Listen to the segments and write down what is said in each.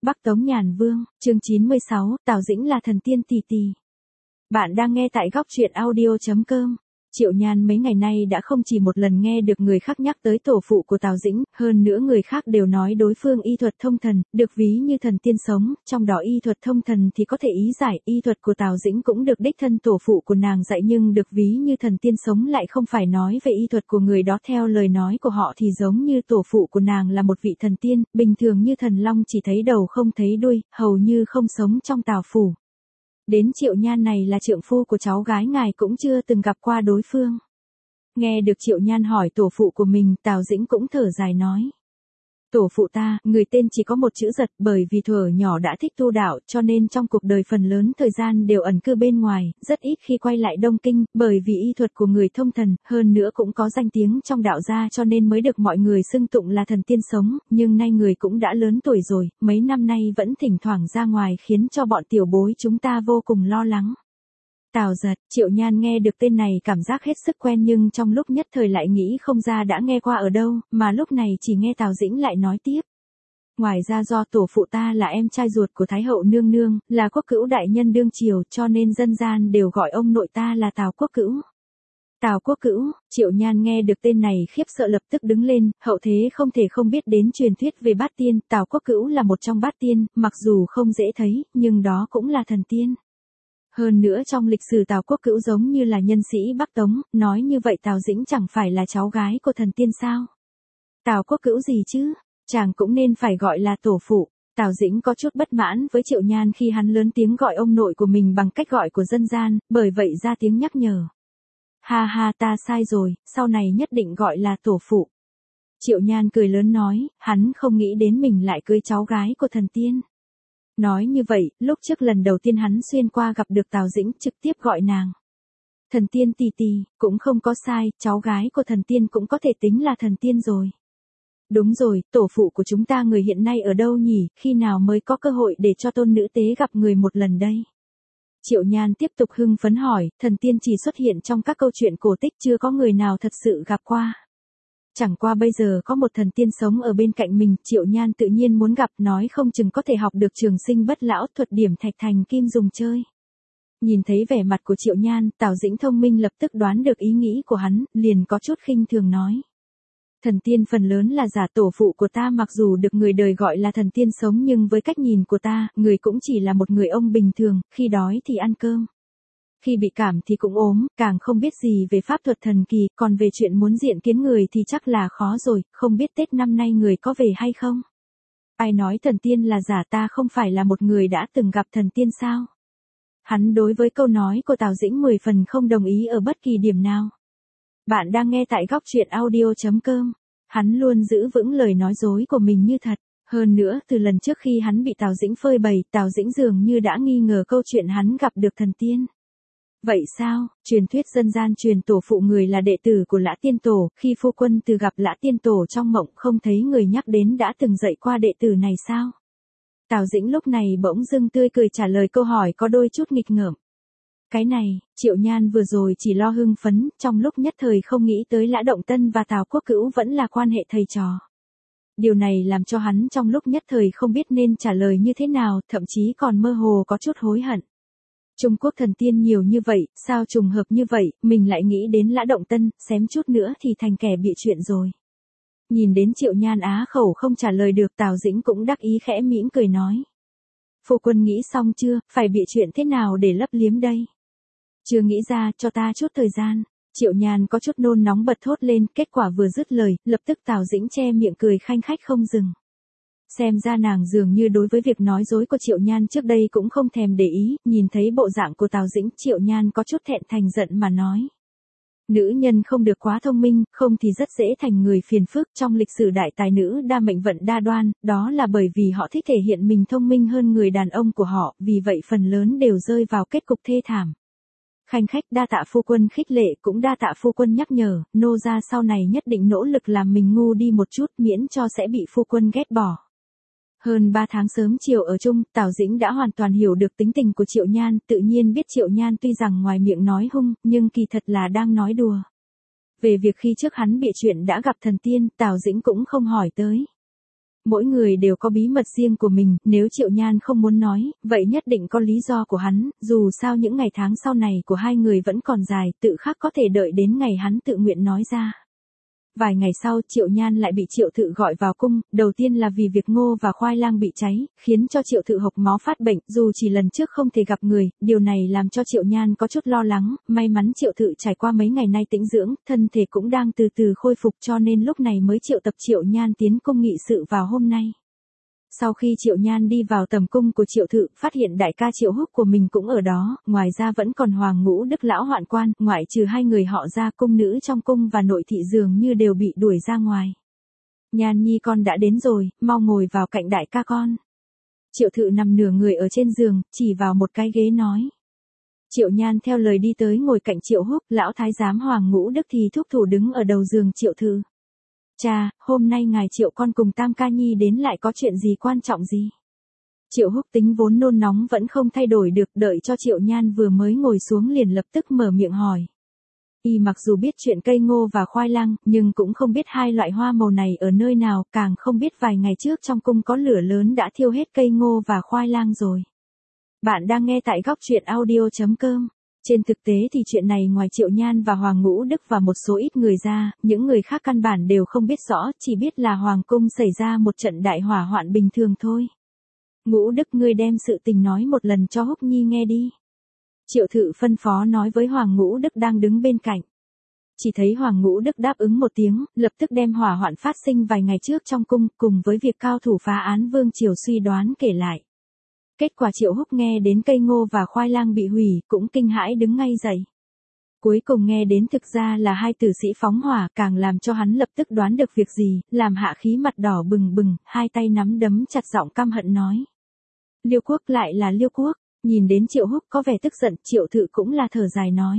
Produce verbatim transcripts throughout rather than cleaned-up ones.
Bắc Tống Nhàn Vương, chương chín mươi sáu, Tào Dĩnh là thần tiên tì tì. Bạn đang nghe tại góc truyện audio chấm com. Triệu Nhan mấy ngày nay đã không chỉ một lần nghe được người khác nhắc tới tổ phụ của Tào Dĩnh, hơn nữa người khác đều nói đối phương y thuật thông thần, được ví như thần tiên sống, trong đó y thuật thông thần thì có thể ý giải, y thuật của Tào Dĩnh cũng được đích thân tổ phụ của nàng dạy nhưng được ví như thần tiên sống lại không phải nói về y thuật của người đó. Theo lời nói của họ thì giống như tổ phụ của nàng là một vị thần tiên, bình thường như thần long chỉ thấy đầu không thấy đuôi, hầu như không sống trong Tào phủ. Đến Triệu Nhan này là trượng phu của cháu gái ngài cũng chưa từng gặp qua đối phương. Nghe được Triệu Nhan hỏi tổ phụ của mình, Tào Dĩnh cũng thở dài nói. Tổ phụ ta, người tên chỉ có một chữ Giật, bởi vì thuở nhỏ đã thích tu đạo, cho nên trong cuộc đời phần lớn thời gian đều ẩn cư bên ngoài, rất ít khi quay lại Đông Kinh, bởi vì y thuật của người thông thần, hơn nữa cũng có danh tiếng trong đạo gia cho nên mới được mọi người xưng tụng là thần tiên sống, nhưng nay người cũng đã lớn tuổi rồi, mấy năm nay vẫn thỉnh thoảng ra ngoài khiến cho bọn tiểu bối chúng ta vô cùng lo lắng. Tào Giật, Triệu Nhan nghe được tên này cảm giác hết sức quen nhưng trong lúc nhất thời lại nghĩ không ra đã nghe qua ở đâu, mà lúc này chỉ nghe Tào Dĩnh lại nói tiếp. Ngoài ra do tổ phụ ta là em trai ruột của Thái hậu nương nương, là quốc cữu đại nhân đương triều cho nên dân gian đều gọi ông nội ta là Tào quốc cữu. Tào quốc cữu, Triệu Nhan nghe được tên này khiếp sợ lập tức đứng lên, hậu thế không thể không biết đến truyền thuyết về bát tiên, Tào quốc cữu là một trong bát tiên, mặc dù không dễ thấy, nhưng đó cũng là thần tiên. Hơn nữa trong lịch sử Tào quốc cữu giống như là nhân sĩ Bắc Tống, nói như vậy Tào Dĩnh chẳng phải là cháu gái của thần tiên sao? Tào quốc cữu gì chứ? Chàng cũng nên phải gọi là tổ phụ. Tào Dĩnh có chút bất mãn với Triệu Nhan khi hắn lớn tiếng gọi ông nội của mình bằng cách gọi của dân gian, bởi vậy ra tiếng nhắc nhở. Ha ha, ta sai rồi, sau này nhất định gọi là tổ phụ. Triệu Nhan cười lớn nói, hắn không nghĩ đến mình lại cưới cháu gái của thần tiên. Nói như vậy, lúc trước lần đầu tiên hắn xuyên qua gặp được Tào Dĩnh trực tiếp gọi nàng. Thần tiên tì tì, cũng không có sai, cháu gái của thần tiên cũng có thể tính là thần tiên rồi. Đúng rồi, tổ phụ của chúng ta người hiện nay ở đâu nhỉ, khi nào mới có cơ hội để cho tôn nữ tế gặp người một lần đây? Triệu Nhan tiếp tục hưng phấn hỏi, thần tiên chỉ xuất hiện trong các câu chuyện cổ tích chưa có người nào thật sự gặp qua. Chẳng qua bây giờ có một thần tiên sống ở bên cạnh mình, Triệu Nhan tự nhiên muốn gặp, nói không chừng có thể học được trường sinh bất lão thuật điểm thạch thành kim dùng chơi. Nhìn thấy vẻ mặt của Triệu Nhan, Tào Dĩnh thông minh lập tức đoán được ý nghĩ của hắn, liền có chút khinh thường nói. Thần tiên phần lớn là giả, tổ phụ của ta mặc dù được người đời gọi là thần tiên sống nhưng với cách nhìn của ta, người cũng chỉ là một người ông bình thường, khi đói thì ăn cơm. Khi bị cảm thì cũng ốm, càng không biết gì về pháp thuật thần kỳ, còn về chuyện muốn diện kiến người thì chắc là khó rồi, không biết Tết năm nay người có về hay không? Ai nói thần tiên là giả, ta không phải là một người đã từng gặp thần tiên sao? Hắn đối với câu nói của Tào Dĩnh mười phần không đồng ý ở bất kỳ điểm nào. Bạn đang nghe tại góc truyện audio chấm com. Hắn luôn giữ vững lời nói dối của mình như thật. Hơn nữa, từ lần trước khi hắn bị Tào Dĩnh phơi bày, Tào Dĩnh dường như đã nghi ngờ câu chuyện hắn gặp được thần tiên. Vậy sao, truyền thuyết dân gian truyền tổ phụ người là đệ tử của Lã Tiên Tổ, khi phu quân từ gặp Lã Tiên Tổ trong mộng không thấy người nhắc đến đã từng dạy qua đệ tử này sao? Tào Dĩnh lúc này bỗng dưng tươi cười trả lời câu hỏi có đôi chút nghịch ngợm. Cái này, Triệu Nhan vừa rồi chỉ lo hưng phấn, trong lúc nhất thời không nghĩ tới Lã Động Tân và Tào Quốc Cữu vẫn là quan hệ thầy trò. Điều này làm cho hắn trong lúc nhất thời không biết nên trả lời như thế nào, thậm chí còn mơ hồ có chút hối hận. Trung Quốc thần tiên nhiều như vậy, sao trùng hợp như vậy, mình lại nghĩ đến Lã Động Tân, xém chút nữa thì thành kẻ bị chuyện rồi. Nhìn đến Triệu Nhan á khẩu không trả lời được, Tào Dĩnh cũng đắc ý khẽ mỉm cười nói. Phu quân nghĩ xong chưa, phải bị chuyện thế nào để lấp liếm đây? Chưa nghĩ ra, cho ta chút thời gian. Triệu Nhan có chút nôn nóng bật thốt lên, kết quả vừa dứt lời, lập tức Tào Dĩnh che miệng cười khanh khách không dừng. Xem ra nàng dường như đối với việc nói dối của Triệu Nhan trước đây cũng không thèm để ý, nhìn thấy bộ dạng của Tào Dĩnh, Triệu Nhan có chút thẹn thành giận mà nói. Nữ nhân không được quá thông minh, không thì rất dễ thành người phiền phức. Trong lịch sử đại tài nữ đa mệnh vận đa đoan, đó là bởi vì họ thích thể hiện mình thông minh hơn người đàn ông của họ, vì vậy phần lớn đều rơi vào kết cục thê thảm. Khanh khách, đa tạ phu quân khích lệ, cũng đa tạ phu quân nhắc nhở, nô gia sau này nhất định nỗ lực làm mình ngu đi một chút miễn cho sẽ bị phu quân ghét bỏ. Hơn ba tháng sớm chiều ở chung, Tào Dĩnh đã hoàn toàn hiểu được tính tình của Triệu Nhan, tự nhiên biết Triệu Nhan tuy rằng ngoài miệng nói hung, nhưng kỳ thật là đang nói đùa. Về việc khi trước hắn bị chuyện đã gặp thần tiên, Tào Dĩnh cũng không hỏi tới. Mỗi người đều có bí mật riêng của mình, nếu Triệu Nhan không muốn nói, vậy nhất định có lý do của hắn, dù sao những ngày tháng sau này của hai người vẫn còn dài, tự khắc có thể đợi đến ngày hắn tự nguyện nói ra. Vài ngày sau, Triệu Nhan lại bị Triệu Thự gọi vào cung, đầu tiên là vì việc ngô và khoai lang bị cháy, khiến cho Triệu Thự hộc máu phát bệnh, dù chỉ lần trước không thể gặp người, điều này làm cho Triệu Nhan có chút lo lắng, may mắn Triệu Thự trải qua mấy ngày nay tĩnh dưỡng, thân thể cũng đang từ từ khôi phục cho nên lúc này mới triệu tập Triệu Nhan tiến cung nghị sự vào hôm nay. Sau khi Triệu Nhan đi vào tầm cung của Triệu Thự, phát hiện đại ca Triệu Húc của mình cũng ở đó, ngoài ra vẫn còn Hoàng Ngũ Đức lão hoạn quan, ngoại trừ hai người họ ra, cung nữ trong cung và nội thị dường như đều bị đuổi ra ngoài. Nhan nhi con đã đến rồi, mau ngồi vào cạnh đại ca con. Triệu Thự nằm nửa người ở trên giường, chỉ vào một cái ghế nói. Triệu Nhan theo lời đi tới ngồi cạnh Triệu Húc, lão thái giám Hoàng Ngũ Đức thì thúc thủ đứng ở đầu giường Triệu Thự. Cha, hôm nay ngài Triệu con cùng Tam ca nhi đến lại có chuyện gì quan trọng gì? Triệu Húc tính vốn nôn nóng vẫn không thay đổi được, đợi cho Triệu Nhan vừa mới ngồi xuống liền lập tức mở miệng hỏi. Y mặc dù biết chuyện cây ngô và khoai lang, nhưng cũng không biết hai loại hoa màu này ở nơi nào, càng không biết vài ngày trước trong cung có lửa lớn đã thiêu hết cây ngô và khoai lang rồi. Bạn đang nghe tại góc truyện audio chấm com. Trên thực tế thì chuyện này ngoài Triệu Nhan và Hoàng Ngũ Đức và một số ít người ra, những người khác căn bản đều không biết rõ, chỉ biết là Hoàng cung xảy ra một trận đại hỏa hoạn bình thường thôi. Ngũ Đức ngươi đem sự tình nói một lần cho Húc Nhi nghe đi. Triệu Thự phân phó nói với Hoàng Ngũ Đức đang đứng bên cạnh. Chỉ thấy Hoàng Ngũ Đức đáp ứng một tiếng, lập tức đem hỏa hoạn phát sinh vài ngày trước trong cung, cùng với việc cao thủ phá án Vương Triều suy đoán kể lại. Kết quả Triệu Húc nghe đến cây ngô và khoai lang bị hủy, cũng kinh hãi đứng ngay dậy. Cuối cùng nghe đến thực ra là hai tử sĩ phóng hỏa, càng làm cho hắn lập tức đoán được việc gì, làm hạ khí mặt đỏ bừng bừng, hai tay nắm đấm chặt giọng căm hận nói. Liêu Quốc lại là Liêu Quốc, nhìn đến Triệu Húc có vẻ tức giận, Triệu Thự cũng là thở dài nói.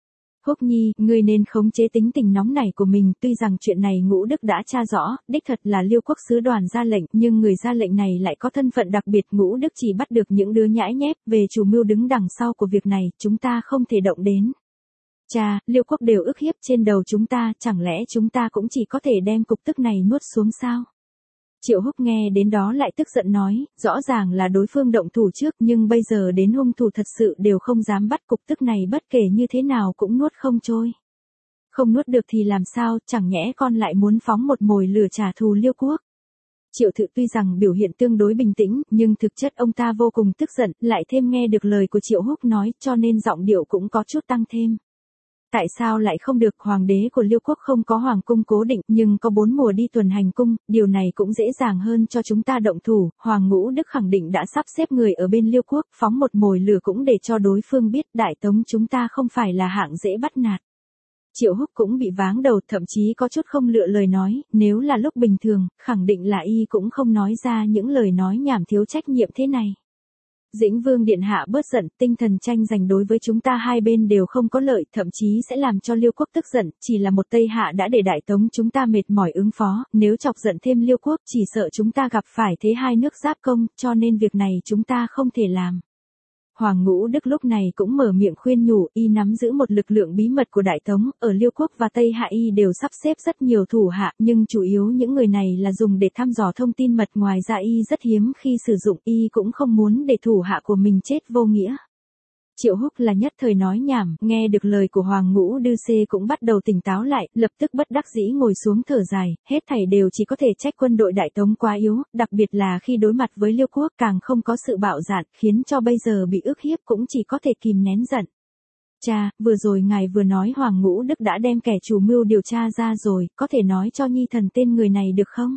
Húc Nhi, ngươi nên khống chế tính tình nóng nảy của mình, tuy rằng chuyện này Ngũ Đức đã tra rõ, đích thật là Liêu Quốc sứ đoàn ra lệnh, nhưng người ra lệnh này lại có thân phận đặc biệt, Ngũ Đức chỉ bắt được những đứa nhãi nhép, về chủ mưu đứng đằng sau của việc này, chúng ta không thể động đến. Cha, Liêu Quốc đều ức hiếp trên đầu chúng ta, chẳng lẽ chúng ta cũng chỉ có thể đem cục tức này nuốt xuống sao? Triệu Húc nghe đến đó lại tức giận nói, rõ ràng là đối phương động thủ trước nhưng bây giờ đến hung thủ thật sự đều không dám bắt, cục tức này bất kể như thế nào cũng nuốt không trôi. Không nuốt được thì làm sao, chẳng nhẽ con lại muốn phóng một mồi lửa trả thù Liêu Quốc. Triệu Thự tuy rằng biểu hiện tương đối bình tĩnh, nhưng thực chất ông ta vô cùng tức giận, lại thêm nghe được lời của Triệu Húc nói, cho nên giọng điệu cũng có chút tăng thêm. Tại sao lại không được, hoàng đế của Liêu Quốc không có hoàng cung cố định, nhưng có bốn mùa đi tuần hành cung, điều này cũng dễ dàng hơn cho chúng ta động thủ, Hoàng Ngũ Đức khẳng định đã sắp xếp người ở bên Liêu Quốc, phóng một mồi lửa cũng để cho đối phương biết Đại Tống chúng ta không phải là hạng dễ bắt nạt. Triệu Húc cũng bị váng đầu, thậm chí có chút không lựa lời nói, nếu là lúc bình thường, khẳng định là y cũng không nói ra những lời nói nhảm thiếu trách nhiệm thế này. Dĩnh Vương điện hạ bớt giận, tinh thần tranh giành đối với chúng ta hai bên đều không có lợi, thậm chí sẽ làm cho Liêu Quốc tức giận, chỉ là một Tây Hạ đã để Đại Tống chúng ta mệt mỏi ứng phó, nếu chọc giận thêm Liêu Quốc chỉ sợ chúng ta gặp phải thế hai nước giáp công, cho nên việc này chúng ta không thể làm. Hoàng Ngũ Đức lúc này cũng mở miệng khuyên nhủ, y nắm giữ một lực lượng bí mật của Đại Tống, ở Liêu Quốc và Tây Hạ y đều sắp xếp rất nhiều thủ hạ, nhưng chủ yếu những người này là dùng để thăm dò thông tin mật, ngoài ra y rất hiếm khi sử dụng, y cũng không muốn để thủ hạ của mình chết vô nghĩa. Triệu Húc là nhất thời nói nhảm, nghe được lời của Hoàng Ngũ Đư Xê cũng bắt đầu tỉnh táo lại, lập tức bất đắc dĩ ngồi xuống thở dài, hết thảy đều chỉ có thể trách quân đội Đại Tống quá yếu, đặc biệt là khi đối mặt với Liêu Quốc càng không có sự bạo dạn, khiến cho bây giờ bị ức hiếp cũng chỉ có thể kìm nén giận. Cha, vừa rồi ngài vừa nói Hoàng Ngũ Đức đã đem kẻ chủ mưu điều tra ra rồi, có thể nói cho nhi thần tên người này được không?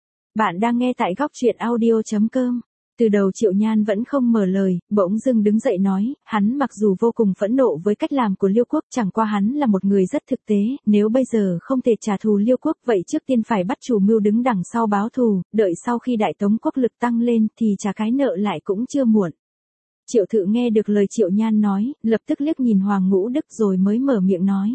Bạn đang nghe tại góc truyện audio chấm com. Từ đầu Triệu Nhan vẫn không mở lời, bỗng dưng đứng dậy nói, hắn mặc dù vô cùng phẫn nộ với cách làm của Liêu Quốc, chẳng qua hắn là một người rất thực tế, nếu bây giờ không thể trả thù Liêu Quốc vậy trước tiên phải bắt chủ mưu đứng đằng sau báo thù, đợi sau khi Đại Tống quốc lực tăng lên thì trả cái nợ lại cũng chưa muộn. Triệu Thự nghe được lời Triệu Nhan nói, lập tức liếc nhìn Hoàng Ngũ Đức rồi mới mở miệng nói.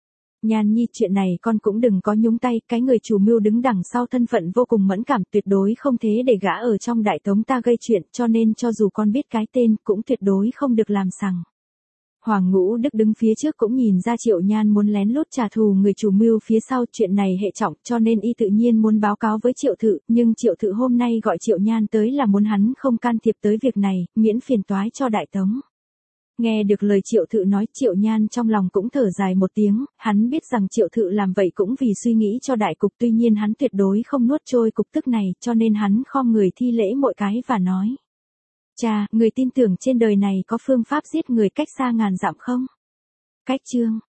Nhan nhi, chuyện này con cũng đừng có nhúng tay, cái người chủ mưu đứng đằng sau thân phận vô cùng mẫn cảm, tuyệt đối không thế để gã ở trong Đại Tống ta gây chuyện, cho nên cho dù con biết cái tên cũng tuyệt đối không được làm sằng. Hoàng Ngũ Đức đứng phía trước cũng nhìn ra Triệu Nhan muốn lén lút trả thù người chủ mưu phía sau, chuyện này hệ trọng cho nên y tự nhiên muốn báo cáo với Triệu Thự, nhưng Triệu Thự hôm nay gọi Triệu Nhan tới là muốn hắn không can thiệp tới việc này, miễn phiền toái cho Đại Tống. Nghe được lời Triệu Thự nói, Triệu Nhan trong lòng cũng thở dài một tiếng, hắn biết rằng Triệu Thự làm vậy cũng vì suy nghĩ cho đại cục, tuy nhiên hắn tuyệt đối không nuốt trôi cục tức này, cho nên hắn khom người thi lễ mọi cái và nói. Cha, người tin tưởng trên đời này có phương pháp giết người cách xa ngàn dặm không? Cách chương